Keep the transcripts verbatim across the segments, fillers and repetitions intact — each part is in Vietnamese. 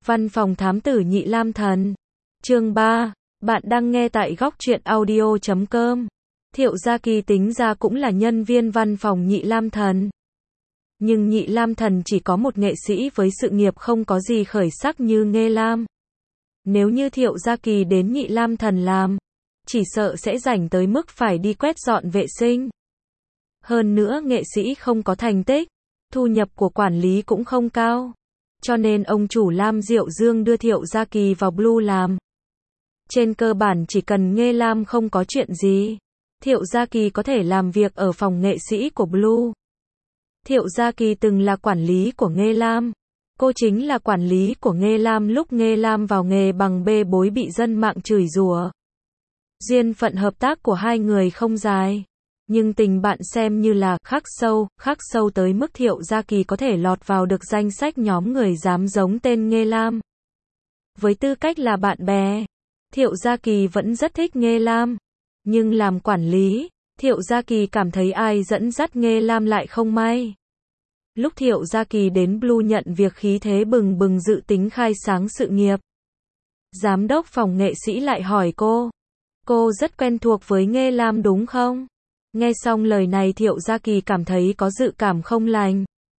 Văn phòng thám tử Nhị Lam Thần. Chương ba. Bạn đang nghe tại góc truyện audio chấm com. Thiệu Gia Kỳ tính ra cũng là nhân viên văn phòng Nhị Lam Thần. Nhưng Nhị Lam Thần chỉ có một nghệ sĩ với sự nghiệp không có gì khởi sắc như Nghê Lam. Nếu như Thiệu Gia Kỳ đến Nhị Lam Thần làm, chỉ sợ sẽ rảnh tới mức phải đi quét dọn vệ sinh. Hơn nữa nghệ sĩ không có thành tích, thu nhập của quản lý cũng không cao. Cho nên ông chủ Lam Diệu Dương đưa Thiệu Gia Kỳ vào Blue làm. Trên cơ bản chỉ cần Nghê Lam không có chuyện gì, Thiệu Gia Kỳ có thể làm việc ở phòng nghệ sĩ của Blue. Thiệu Gia Kỳ từng là quản lý của Nghê Lam. Cô chính là quản lý của Nghê Lam lúc Nghê Lam vào nghề bằng bê bối bị dân mạng chửi rủa. Duyên phận hợp tác của hai người không dài, nhưng tình bạn xem như là khắc sâu, khắc sâu tới mức Thiệu Gia Kỳ có thể lọt vào được danh sách nhóm người dám giống tên Nghê Lam. Với tư cách là bạn bè, Thiệu Gia Kỳ vẫn rất thích Nghê Lam, nhưng làm quản lý, Thiệu Gia Kỳ cảm thấy ai dẫn dắt Nghê Lam lại không may. Lúc Thiệu Gia Kỳ đến Blue nhận việc khí thế bừng bừng dự tính khai sáng sự nghiệp, giám đốc phòng nghệ sĩ lại hỏi cô, cô rất quen thuộc với Nghê Lam đúng không? Nghe xong lời này Thiệu Gia Kỳ cảm thấy có dự cảm không lành.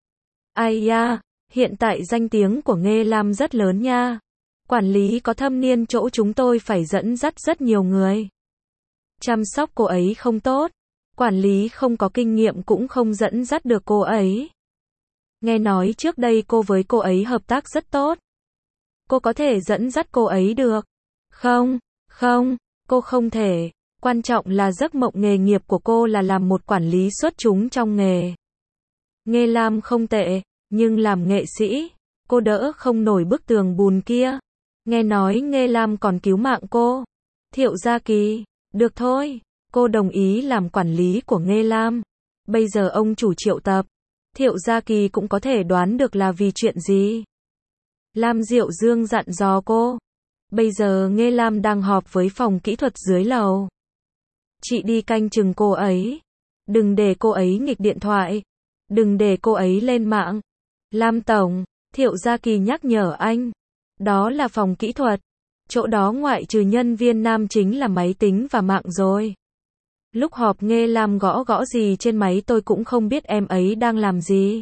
Ai da, hiện tại danh tiếng của Nghê Lam rất lớn nha. Quản lý có thâm niên chỗ chúng tôi phải dẫn dắt rất nhiều người. Chăm sóc cô ấy không tốt, quản lý không có kinh nghiệm cũng không dẫn dắt được cô ấy. Nghe nói trước đây cô với cô ấy hợp tác rất tốt. Cô có thể dẫn dắt cô ấy được. Không, không, cô không thể. Quan trọng là giấc mộng nghề nghiệp của cô là làm một quản lý xuất chúng trong nghề. Nghê Lam không tệ, nhưng làm nghệ sĩ, cô đỡ không nổi bức tường bùn kia. Nghe nói Nghê Lam còn cứu mạng cô. Thiệu Gia Kỳ, được thôi, cô đồng ý làm quản lý của Nghê Lam. Bây giờ ông chủ triệu tập, Thiệu Gia Kỳ cũng có thể đoán được là vì chuyện gì. Lam Diệu Dương dặn dò cô. Bây giờ Nghê Lam đang họp với phòng kỹ thuật dưới lầu. Chị đi canh chừng cô ấy. Đừng để cô ấy nghịch điện thoại. Đừng để cô ấy lên mạng. Lam Tổng, Thiệu Gia Kỳ nhắc nhở anh. Đó là phòng kỹ thuật. Chỗ đó ngoại trừ nhân viên nam chính là máy tính và mạng rồi. Lúc họp Nghê Lam gõ gõ gì trên máy tôi cũng không biết em ấy đang làm gì.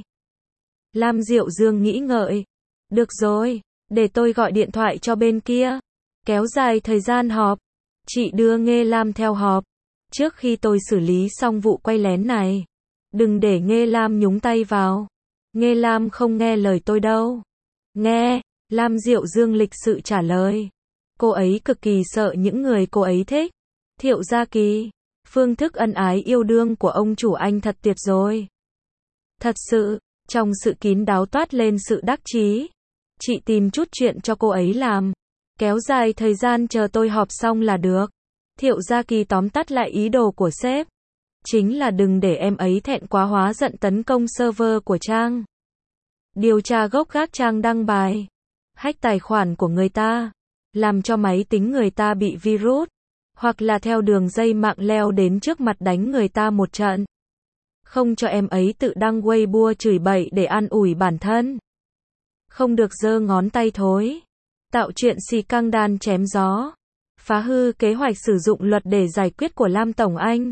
Lam Diệu Dương nghĩ ngợi. Được rồi, để tôi gọi điện thoại cho bên kia. Kéo dài thời gian họp. Chị đưa Nghê Lam theo họp. Trước khi tôi xử lý xong vụ quay lén này, đừng để Nghê Lam nhúng tay vào. Nghê Lam không nghe lời tôi đâu. Nghe, Lam Diệu Dương lịch sự trả lời. Cô ấy cực kỳ sợ những người cô ấy thích. Thiệu Gia Kỳ, phương thức ân ái yêu đương của ông chủ anh thật tuyệt rồi. Thật sự, trong sự kín đáo toát lên sự đắc chí. Chị tìm chút chuyện cho cô ấy làm. Kéo dài thời gian chờ tôi họp xong là được. Thiệu Gia Kỳ tóm tắt lại ý đồ của sếp. Chính là đừng để em ấy thẹn quá hóa giận tấn công server của trang. Điều tra gốc gác trang đăng bài. Hack tài khoản của người ta. Làm cho máy tính người ta bị virus. Hoặc là theo đường dây mạng leo đến trước mặt đánh người ta một trận. Không cho em ấy tự đăng Weibo chửi bậy để an ủi bản thân. Không được giơ ngón tay thối. Tạo chuyện xì căng đan chém gió. Phá hư kế hoạch sử dụng luật để giải quyết của Lam Tổng Anh.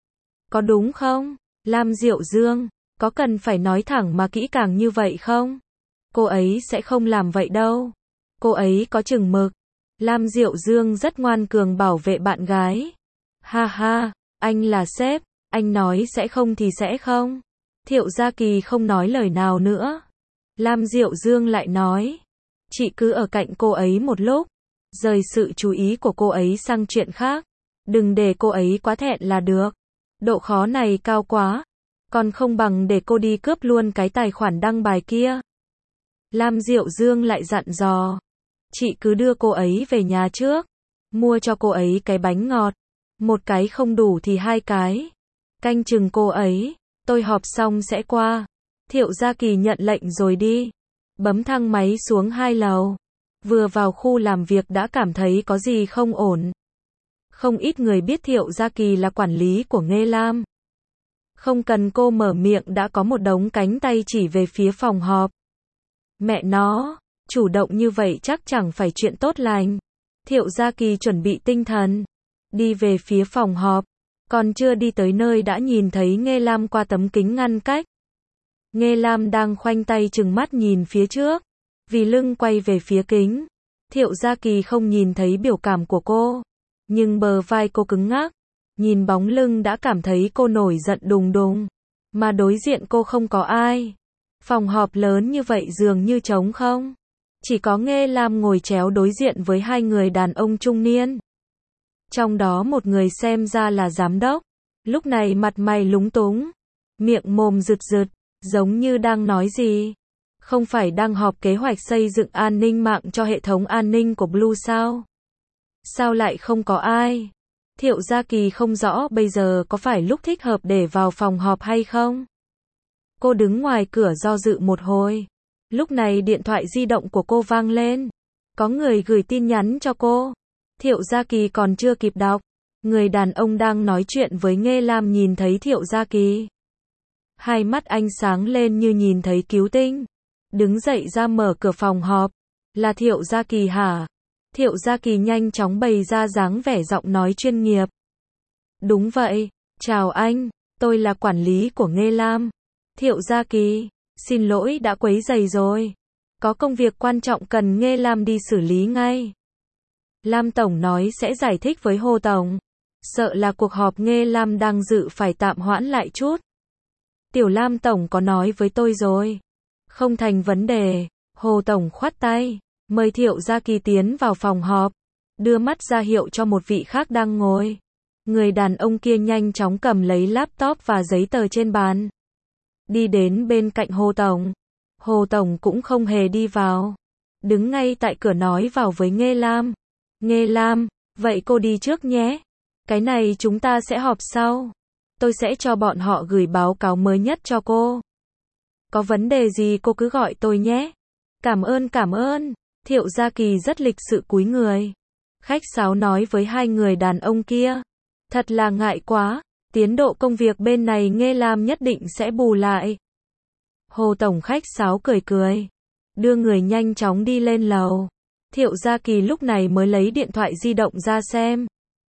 Có đúng không? Lam Diệu Dương, có cần phải nói thẳng mà kỹ càng như vậy không? Cô ấy sẽ không làm vậy đâu. Cô ấy có chừng mực. Lam Diệu Dương rất ngoan cường bảo vệ bạn gái. Ha ha, anh là sếp, anh nói sẽ không thì sẽ không. Thiệu Gia Kỳ không nói lời nào nữa. Lam Diệu Dương lại nói. Chị cứ ở cạnh cô ấy một lúc. Rời sự chú ý của cô ấy sang chuyện khác. Đừng để cô ấy quá thẹn là được. Độ khó này cao quá. Còn không bằng để cô đi cướp luôn cái tài khoản đăng bài kia. Lam Diệu Dương lại dặn dò. Chị cứ đưa cô ấy về nhà trước. Mua cho cô ấy cái bánh ngọt. Một cái không đủ thì hai cái. Canh chừng cô ấy. Tôi họp xong sẽ qua. Thiệu Gia Kỳ nhận lệnh rồi đi. Bấm thang máy xuống hai lầu. Vừa vào khu làm việc đã cảm thấy có gì không ổn. Không ít người biết Thiệu Gia Kỳ là quản lý của Nghê Lam. Không cần cô mở miệng đã có một đống cánh tay chỉ về phía phòng họp. Mẹ nó, Chủ động như vậy chắc chẳng phải chuyện tốt lành. Thiệu Gia Kỳ chuẩn bị tinh thần, đi về phía phòng họp. Còn chưa đi tới nơi đã nhìn thấy Nghê Lam qua tấm kính ngăn cách. Nghê Lam đang khoanh tay trừng mắt nhìn phía trước, vì lưng quay về phía kính. Thiệu Gia Kỳ không nhìn thấy biểu cảm của cô, nhưng bờ vai cô cứng ngắc. Nhìn bóng lưng đã cảm thấy cô nổi giận đùng đùng, mà đối diện cô không có ai. Phòng họp lớn như vậy dường như trống không. Chỉ có Nghê Lam ngồi chéo đối diện với hai người đàn ông trung niên. Trong đó một người xem ra là giám đốc, lúc này mặt mày lúng túng, miệng mồm rượt rượt, giống như đang nói gì. Không phải đang họp kế hoạch xây dựng an ninh mạng cho hệ thống an ninh của Blue sao? Sao lại không có ai? Thiệu Gia Kỳ không rõ bây giờ có phải lúc thích hợp để vào phòng họp hay không? Cô đứng ngoài cửa do dự một hồi. Lúc này điện thoại di động của cô vang lên. Có người gửi tin nhắn cho cô. Thiệu Gia Kỳ còn chưa kịp đọc. Người đàn ông đang nói chuyện với Nghê Lam nhìn thấy Thiệu Gia Kỳ. Hai mắt anh sáng lên như nhìn thấy cứu tinh. Đứng dậy ra mở cửa phòng họp. Là Thiệu Gia Kỳ hả? Thiệu Gia Kỳ nhanh chóng bày ra dáng vẻ giọng nói chuyên nghiệp. Đúng vậy, chào anh, tôi là quản lý của Nghê Lam. Thiệu Gia Kỳ, xin lỗi đã quấy rầy rồi. Có công việc quan trọng cần Nghê Lam đi xử lý ngay. Lam Tổng nói sẽ giải thích với Hồ Tổng. Sợ là cuộc họp Nghê Lam đang dự phải tạm hoãn lại chút. Tiểu Lam Tổng có nói với tôi rồi. Không thành vấn đề. Hồ Tổng khoát tay, mời Thiệu Gia Kỳ tiến vào phòng họp. Đưa mắt ra hiệu cho một vị khác đang ngồi. Người đàn ông kia nhanh chóng cầm lấy laptop và giấy tờ trên bàn. Đi đến bên cạnh Hồ Tổng. Hồ Tổng cũng không hề đi vào. Đứng ngay tại cửa nói vào với Nghê Lam. Nghê Lam, vậy cô đi trước nhé. Cái này chúng ta sẽ họp sau. Tôi sẽ cho bọn họ gửi báo cáo mới nhất cho cô. Có vấn đề gì cô cứ gọi tôi nhé. Cảm ơn cảm ơn. Thiệu Gia Kỳ rất lịch sự cúi người. Khách sáo nói với hai người đàn ông kia. Thật là ngại quá. Tiến độ công việc bên này Nghê Lam nhất định sẽ bù lại. Hồ Tổng khách sáo cười cười. Đưa người nhanh chóng đi lên lầu. Thiệu Gia Kỳ lúc này mới lấy điện thoại di động ra xem.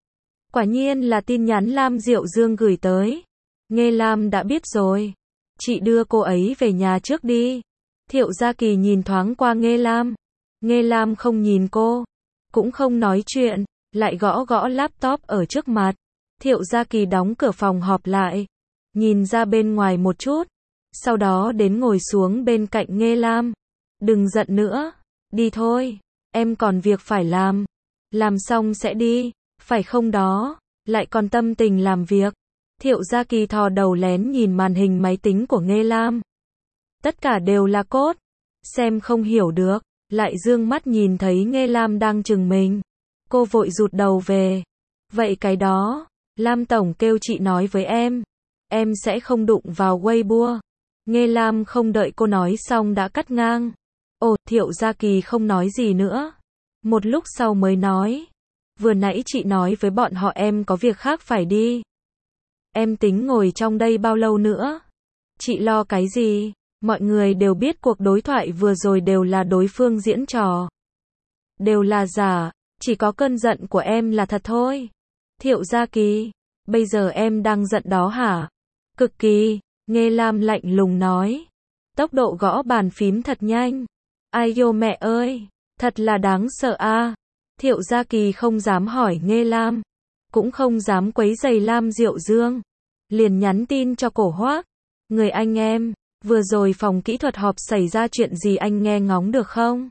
Quả nhiên là tin nhắn Lam Diệu Dương gửi tới. Nghê Lam đã biết rồi. Chị đưa cô ấy về nhà trước đi. Thiệu Gia Kỳ nhìn thoáng qua Nghê Lam. Nghê Lam không nhìn cô. Cũng không nói chuyện. Lại gõ gõ laptop ở trước mặt. Thiệu Gia Kỳ đóng cửa phòng họp lại. Nhìn ra bên ngoài một chút. Sau đó đến ngồi xuống bên cạnh Nghê Lam. Đừng giận nữa. Đi thôi. Em còn việc phải làm. Làm xong sẽ đi. Phải không đó. Lại còn tâm tình làm việc. Thiệu Gia Kỳ thò đầu lén nhìn màn hình máy tính của Nghê Lam. Tất cả đều là code. Xem không hiểu được. Lại dương mắt nhìn thấy Nghê Lam đang chừng mình. Cô vội rụt đầu về. Vậy cái đó. Lam Tổng kêu chị nói với em. Em sẽ không đụng vào Weibo. Nghê Lam không đợi cô nói xong đã cắt ngang. Ồ, Thiệu Gia Kỳ không nói gì nữa. Một lúc sau mới nói. Vừa nãy chị nói với bọn họ em có việc khác phải đi. Em tính ngồi trong đây bao lâu nữa? Chị lo cái gì? Mọi người đều biết cuộc đối thoại vừa rồi đều là đối phương diễn trò. Đều là giả, chỉ có cơn giận của em là thật thôi. Thiệu Gia Kỳ, bây giờ em đang giận đó hả? Cực kỳ, Nghê Lam lạnh lùng nói. Tốc độ gõ bàn phím thật nhanh. Ai dô mẹ ơi, thật là đáng sợ a. Thiệu Gia Kỳ không dám hỏi Nghê Lam, cũng không dám quấy rầy Lam Diệu Dương. Liền nhắn tin cho Cổ Hoác. Người anh em, vừa rồi phòng kỹ thuật họp xảy ra chuyện gì anh nghe ngóng được không?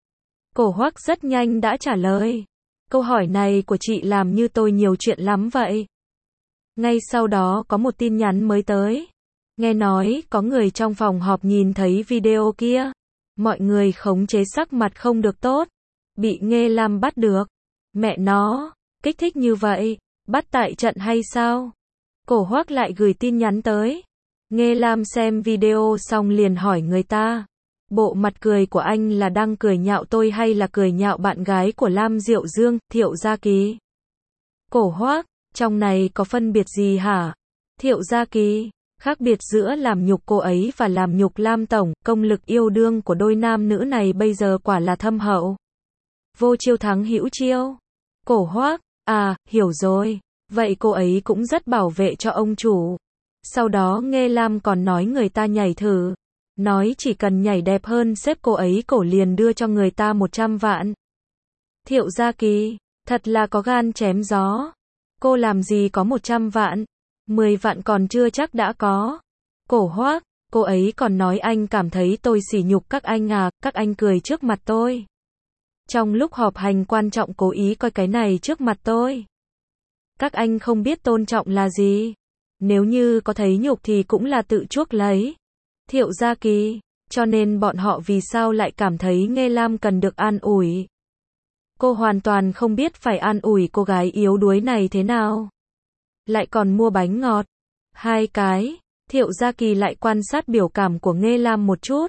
Cổ Hoác rất nhanh đã trả lời. Câu hỏi này của chị làm như tôi nhiều chuyện lắm vậy. Ngay sau đó có một tin nhắn mới tới. Nghe nói có người trong phòng họp nhìn thấy video kia. Mọi người khống chế sắc mặt không được tốt. Bị Nghê Lam bắt được. Mẹ nó, kích thích như vậy, bắt tại trận hay sao? Cổ Hoác lại gửi tin nhắn tới. Nghê Lam xem video xong liền hỏi người ta. Bộ mặt cười của anh là đang cười nhạo tôi hay là cười nhạo bạn gái của Lam Diệu Dương, Thiệu Gia Kỳ? Cổ Hoác, trong này có phân biệt gì hả? Thiệu Gia Kỳ, Khác biệt giữa làm nhục cô ấy và làm nhục Lam Tổng, công lực yêu đương của đôi nam nữ này bây giờ quả là thâm hậu. Vô chiêu thắng hữu chiêu. Cổ Hoác, à, hiểu rồi. Vậy cô ấy cũng rất bảo vệ cho ông chủ. Sau đó Nghê Lam còn nói người ta nhảy thử. Nói chỉ cần nhảy đẹp hơn sếp cô ấy cổ liền đưa cho người ta một trăm vạn. Thiệu Gia Kỳ, thật là có gan chém gió. Cô làm gì có một trăm vạn. mười vạn còn chưa chắc đã có. Cổ Hoác, cô ấy còn nói anh cảm thấy tôi sỉ nhục các anh à, các anh cười trước mặt tôi. Trong lúc họp hành quan trọng cố ý coi cái này trước mặt tôi. Các anh không biết tôn trọng là gì. Nếu như có thấy nhục thì cũng là tự chuốc lấy. Thiệu Gia Kỳ, cho nên bọn họ vì sao lại cảm thấy Nghê Lam cần được an ủi. Cô hoàn toàn không biết phải an ủi cô gái yếu đuối này thế nào. Lại còn mua bánh ngọt. Hai cái, Thiệu Gia Kỳ lại quan sát biểu cảm của Nghê Lam một chút.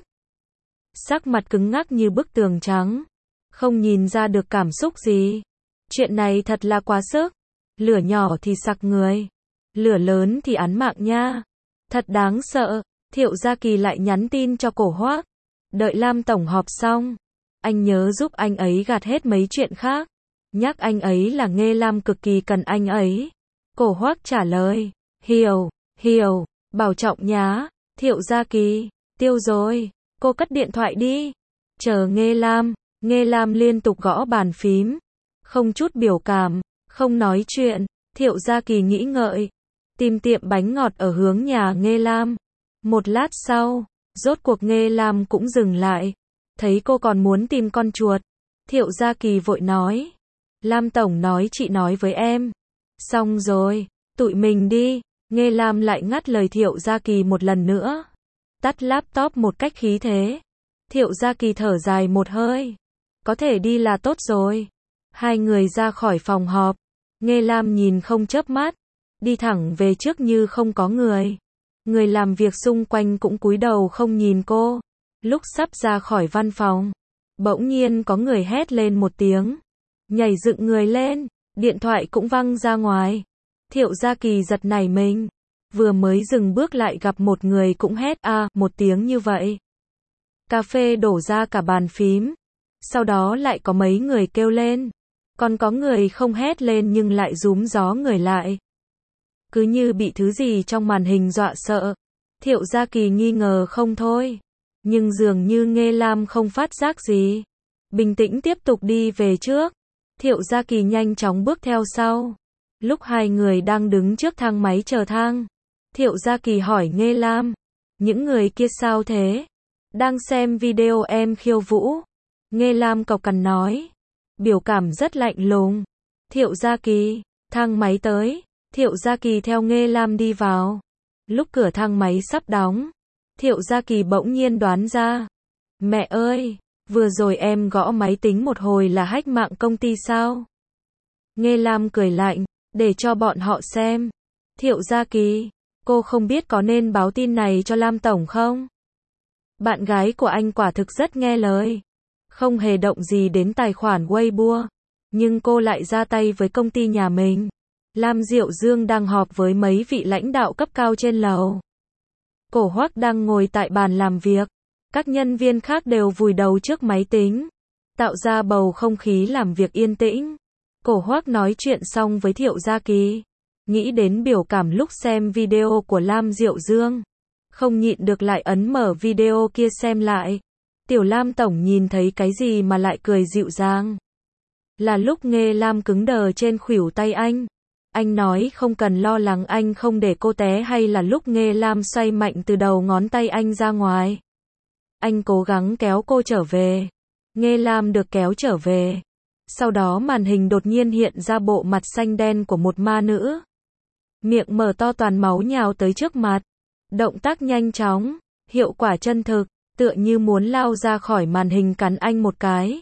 Sắc mặt cứng ngắc như bức tường trắng. Không nhìn ra được cảm xúc gì. Chuyện này thật là quá sức. Lửa nhỏ thì sặc người. Lửa lớn thì án mạng nha. Thật đáng sợ. Thiệu Gia Kỳ lại nhắn tin cho Cổ Hoác. Đợi Lam Tổng họp xong. Anh nhớ giúp anh ấy gạt hết mấy chuyện khác. Nhắc anh ấy là Nghê Lam cực kỳ cần anh ấy. Cổ Hoác trả lời. Hiểu, hiểu, bảo trọng nhá. Thiệu Gia Kỳ, tiêu rồi. Cô cất điện thoại đi. Chờ Nghê Lam. Nghê Lam liên tục gõ bàn phím. Không chút biểu cảm. Không nói chuyện. Thiệu Gia Kỳ nghĩ ngợi. Tìm tiệm bánh ngọt ở hướng nhà Nghê Lam. Một lát sau, rốt cuộc Nghê Lam cũng dừng lại. Thấy cô còn muốn tìm con chuột. Thiệu Gia Kỳ vội nói. Lam Tổng nói chị nói với em. Xong rồi, tụi mình đi. Nghê Lam lại ngắt lời Thiệu Gia Kỳ một lần nữa. Tắt laptop một cách khí thế. Thiệu Gia Kỳ thở dài một hơi. Có thể đi là tốt rồi. Hai người ra khỏi phòng họp. Nghê Lam nhìn không chớp mắt. Đi thẳng về trước như không có người. Người làm việc xung quanh cũng cúi đầu không nhìn cô. Lúc sắp ra khỏi văn phòng, bỗng nhiên có người hét lên một tiếng. Nhảy dựng người lên, điện thoại cũng văng ra ngoài. Thiệu Gia Kỳ giật nảy mình. Vừa mới dừng bước lại gặp một người cũng hét a à, một tiếng như vậy. Cà phê đổ ra cả bàn phím. Sau đó lại có mấy người kêu lên. Còn có người không hét lên nhưng lại rúm gió người lại. Cứ như bị thứ gì trong màn hình dọa sợ. Thiệu Gia Kỳ nghi ngờ không thôi. Nhưng dường như Nghê Lam không phát giác gì. Bình tĩnh tiếp tục đi về trước. Thiệu Gia Kỳ nhanh chóng bước theo sau. Lúc hai người đang đứng trước thang máy chờ thang. Thiệu Gia Kỳ hỏi Nghê Lam. Những người kia sao thế? Đang xem video em khiêu vũ. Nghê Lam cộc cằn nói. Biểu cảm rất lạnh lùng. Thiệu Gia Kỳ, thang máy tới. Thiệu Gia Kỳ theo Nghê Lam đi vào. Lúc cửa thang máy sắp đóng. Thiệu Gia Kỳ bỗng nhiên đoán ra. Mẹ ơi, vừa rồi em gõ máy tính một hồi là hack mạng công ty sao? Nghê Lam cười lạnh, để cho bọn họ xem. Thiệu Gia Kỳ, cô không biết có nên báo tin này cho Lam Tổng không? Bạn gái của anh quả thực rất nghe lời. Không hề động gì đến tài khoản Weibo. Nhưng cô lại ra tay với công ty nhà mình. Lam Diệu Dương đang họp với mấy vị lãnh đạo cấp cao trên lầu. Cổ Hoác đang ngồi tại bàn làm việc. Các nhân viên khác đều vùi đầu trước máy tính. Tạo ra bầu không khí làm việc yên tĩnh. Cổ Hoác nói chuyện xong với Thiệu Gia Kỳ. Nghĩ đến biểu cảm lúc xem video của Lam Diệu Dương. Không nhịn được lại ấn mở video kia xem lại. Tiểu Lam Tổng nhìn thấy cái gì mà lại cười dịu dàng. Là lúc Nghê Lam cứng đờ trên khuỷu tay anh. Anh nói không cần lo lắng anh không để cô té hay là lúc Nghê Lam xoay mạnh từ đầu ngón tay anh ra ngoài. Anh cố gắng kéo cô trở về. Nghê Lam được kéo trở về. Sau đó màn hình đột nhiên hiện ra bộ mặt xanh đen của một ma nữ. Miệng mở to toàn máu nhào tới trước mặt. Động tác nhanh chóng, hiệu quả chân thực, tựa như muốn lao ra khỏi màn hình cắn anh một cái.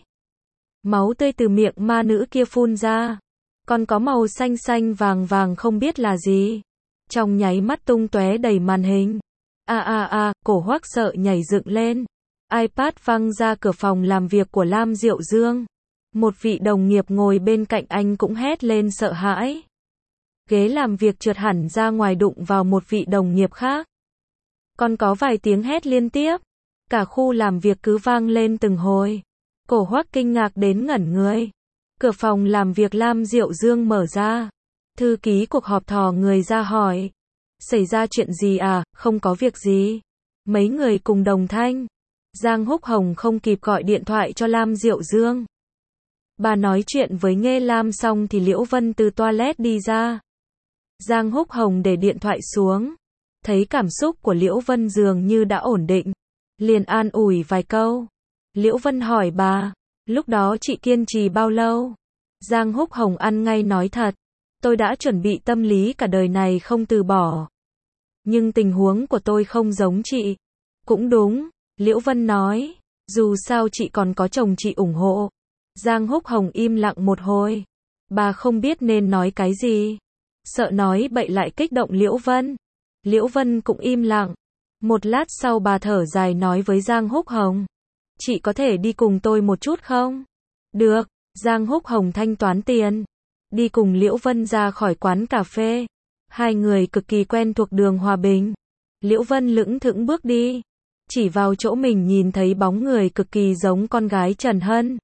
Máu tươi từ miệng ma nữ kia phun ra. Còn có màu xanh xanh vàng vàng không biết là gì. Trong nháy mắt tung tóe đầy màn hình. A a a, Cổ Hoác sợ nhảy dựng lên. iPad văng ra cửa phòng làm việc của Lam Diệu Dương. Một vị đồng nghiệp ngồi bên cạnh anh cũng hét lên sợ hãi. Ghế làm việc trượt hẳn ra ngoài đụng vào một vị đồng nghiệp khác. Còn có vài tiếng hét liên tiếp. Cả khu làm việc cứ vang lên từng hồi. Cổ Hoắc kinh ngạc đến ngẩn người. Cửa phòng làm việc Lam Diệu Dương mở ra. Thư ký cuộc họp thò người ra hỏi. Xảy ra chuyện gì à? Không có việc gì. Mấy người cùng đồng thanh. Giang Húc Hồng không kịp gọi điện thoại cho Lam Diệu Dương. Bà nói chuyện với Nghê Lam xong thì Liễu Vân từ toilet đi ra. Giang Húc Hồng để điện thoại xuống. Thấy cảm xúc của Liễu Vân dường như đã ổn định. Liền an ủi vài câu. Liễu Vân hỏi bà, lúc đó chị kiên trì bao lâu? Giang Húc Hồng ăn ngay nói thật. Tôi đã chuẩn bị tâm lý cả đời này không từ bỏ. Nhưng tình huống của tôi không giống chị. Cũng đúng, Liễu Vân nói. Dù sao chị còn có chồng chị ủng hộ. Giang Húc Hồng im lặng một hồi. Bà không biết nên nói cái gì. Sợ nói bậy lại kích động Liễu Vân. Liễu Vân cũng im lặng. Một lát sau bà thở dài nói với Giang Húc Hồng. Chị có thể đi cùng tôi một chút không? Được, Giang Húc Hồng thanh toán tiền. Đi cùng Liễu Vân ra khỏi quán cà phê. Hai người cực kỳ quen thuộc đường Hòa Bình. Liễu Vân lững thững bước đi. Chỉ vào chỗ mình nhìn thấy bóng người cực kỳ giống con gái Trần Hân.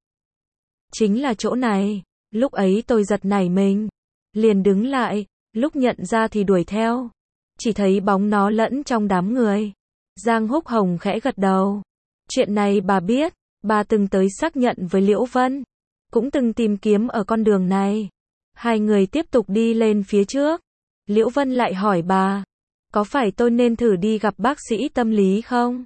Chính là chỗ này. Lúc ấy tôi giật nảy mình. Liền đứng lại. Lúc nhận ra thì đuổi theo. Chỉ thấy bóng nó lẫn trong đám người. Giang Húc Hồng khẽ gật đầu. Chuyện này bà biết. Bà từng tới xác nhận với Liễu Vân. Cũng từng tìm kiếm ở con đường này. Hai người tiếp tục đi lên phía trước. Liễu Vân lại hỏi bà. Có phải tôi nên thử đi gặp bác sĩ tâm lý không?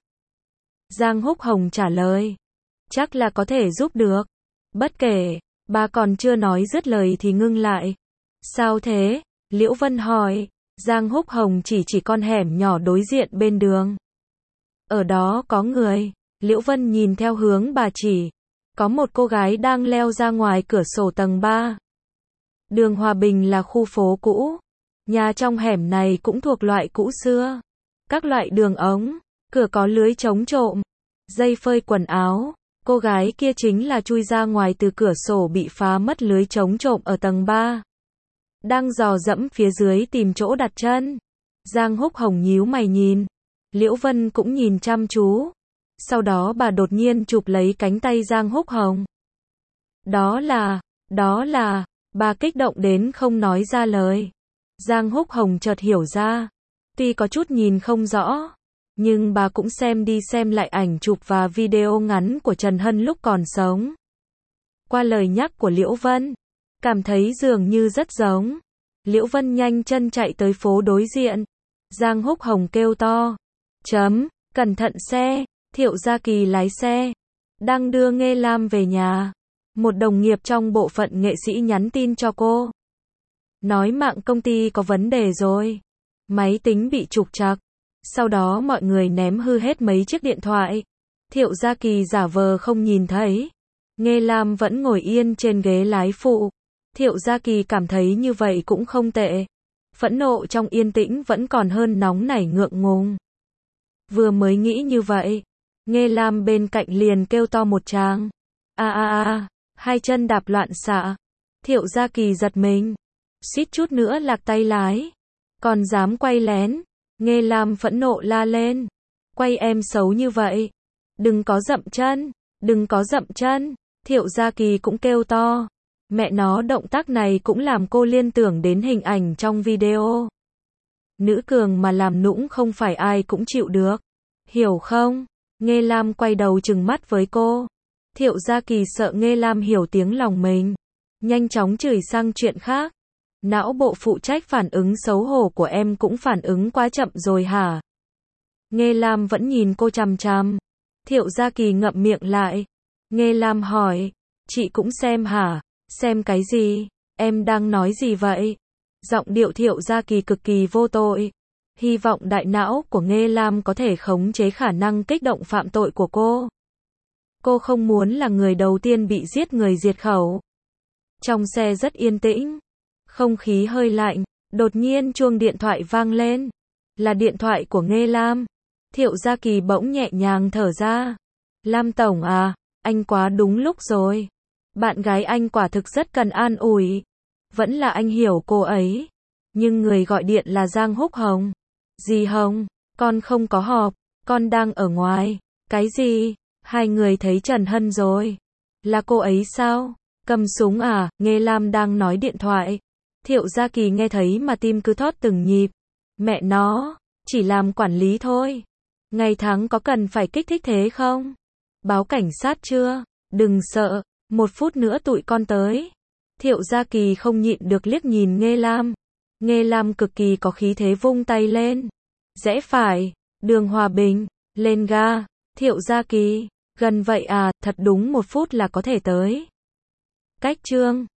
Giang Húc Hồng trả lời. Chắc là có thể giúp được. Bất kể. Bà còn chưa nói dứt lời thì ngưng lại. Sao thế? Liễu Vân hỏi. Giang Húc Hồng chỉ chỉ con hẻm nhỏ đối diện bên đường. Ở đó có người. Liễu Vân nhìn theo hướng bà chỉ. Có một cô gái đang leo ra ngoài cửa sổ tầng ba. Đường Hòa Bình là khu phố cũ. Nhà trong hẻm này cũng thuộc loại cũ xưa. Các loại đường ống, cửa có lưới chống trộm, dây phơi quần áo. Cô gái kia chính là chui ra ngoài từ cửa sổ bị phá mất lưới chống trộm ở tầng ba. Đang dò dẫm phía dưới tìm chỗ đặt chân. Giang Húc Hồng nhíu mày nhìn. Liễu Vân cũng nhìn chăm chú. Sau đó bà đột nhiên chụp lấy cánh tay Giang Húc Hồng. Đó là, đó là, bà kích động đến không nói ra lời. Giang Húc Hồng chợt hiểu ra. Tuy có chút nhìn không rõ, nhưng bà cũng xem đi xem lại ảnh chụp và video ngắn của Trần Hân lúc còn sống. Qua lời nhắc của Liễu Vân, cảm thấy dường như rất giống. Liễu Vân nhanh chân chạy tới phố đối diện. Giang Húc Hồng kêu to. Chấm, cẩn thận xe. Thiệu Gia Kỳ lái xe. Đang đưa Nghê Lam về nhà. Một đồng nghiệp trong bộ phận nghệ sĩ nhắn tin cho cô. Nói mạng công ty có vấn đề rồi. Máy tính bị trục trặc. Sau đó mọi người ném hư hết mấy chiếc điện thoại. Thiệu Gia Kỳ giả vờ không nhìn thấy. Nghê Lam vẫn ngồi yên trên ghế lái phụ. Thiệu Gia Kỳ cảm thấy như vậy cũng không tệ. Phẫn nộ trong yên tĩnh vẫn còn hơn nóng nảy ngượng ngùng. Vừa mới nghĩ như vậy, Nghê Lam bên cạnh liền kêu to một tràng. A a a, hai chân đạp loạn xạ. Thiệu Gia Kỳ giật mình, suýt chút nữa lạc tay lái. Còn dám quay lén. Nghê Lam phẫn nộ la lên. Quay em xấu như vậy. Đừng có dậm chân, đừng có dậm chân. Thiệu Gia Kỳ cũng kêu to. Mẹ nó, động tác này cũng làm cô liên tưởng đến hình ảnh trong video. Nữ cường mà làm nũng không phải ai cũng chịu được. Hiểu không? Nghê Lam quay đầu trừng mắt với cô. Thiệu Gia Kỳ sợ Nghê Lam hiểu tiếng lòng mình. Nhanh chóng chửi sang chuyện khác. Não bộ phụ trách phản ứng xấu hổ của em cũng phản ứng quá chậm rồi hả? Nghê Lam vẫn nhìn cô chằm chằm. Thiệu Gia Kỳ ngậm miệng lại. Nghê Lam hỏi. Chị cũng xem hả? Xem cái gì? Em đang nói gì vậy? Giọng điệu Thiệu Gia Kỳ cực kỳ vô tội. Hy vọng đại não của Nghê Lam có thể khống chế khả năng kích động phạm tội của cô. Cô không muốn là người đầu tiên bị giết người diệt khẩu. Trong xe rất yên tĩnh. Không khí hơi lạnh. Đột nhiên chuông điện thoại vang lên. Là điện thoại của Nghê Lam. Thiệu Gia Kỳ bỗng nhẹ nhàng thở ra. Lam tổng à, anh quá đúng lúc rồi. Bạn gái anh quả thực rất cần an ủi. Vẫn là anh hiểu cô ấy. Nhưng người gọi điện là Giang Húc Hồng. Dì Hồng, Con không có họp, con đang ở ngoài. Cái gì? Hai người thấy Trần Hân rồi. Là cô ấy sao? Cầm súng à? Nghê Lam đang nói điện thoại. Thiệu Gia Kỳ nghe thấy mà tim cứ thót từng nhịp. Mẹ nó, chỉ làm quản lý thôi. Ngày tháng có cần phải kích thích thế không? Báo cảnh sát chưa? Đừng sợ, một phút nữa tụi con tới. Thiệu Gia Kỳ không nhịn được liếc nhìn Nghê Lam. Nghê Lam cực kỳ có khí thế vung tay lên. Rẽ phải, đường Hòa Bình, lên ga. Thiệu Gia Kỳ, gần vậy à, thật đúng một phút là có thể tới. Cách Trương,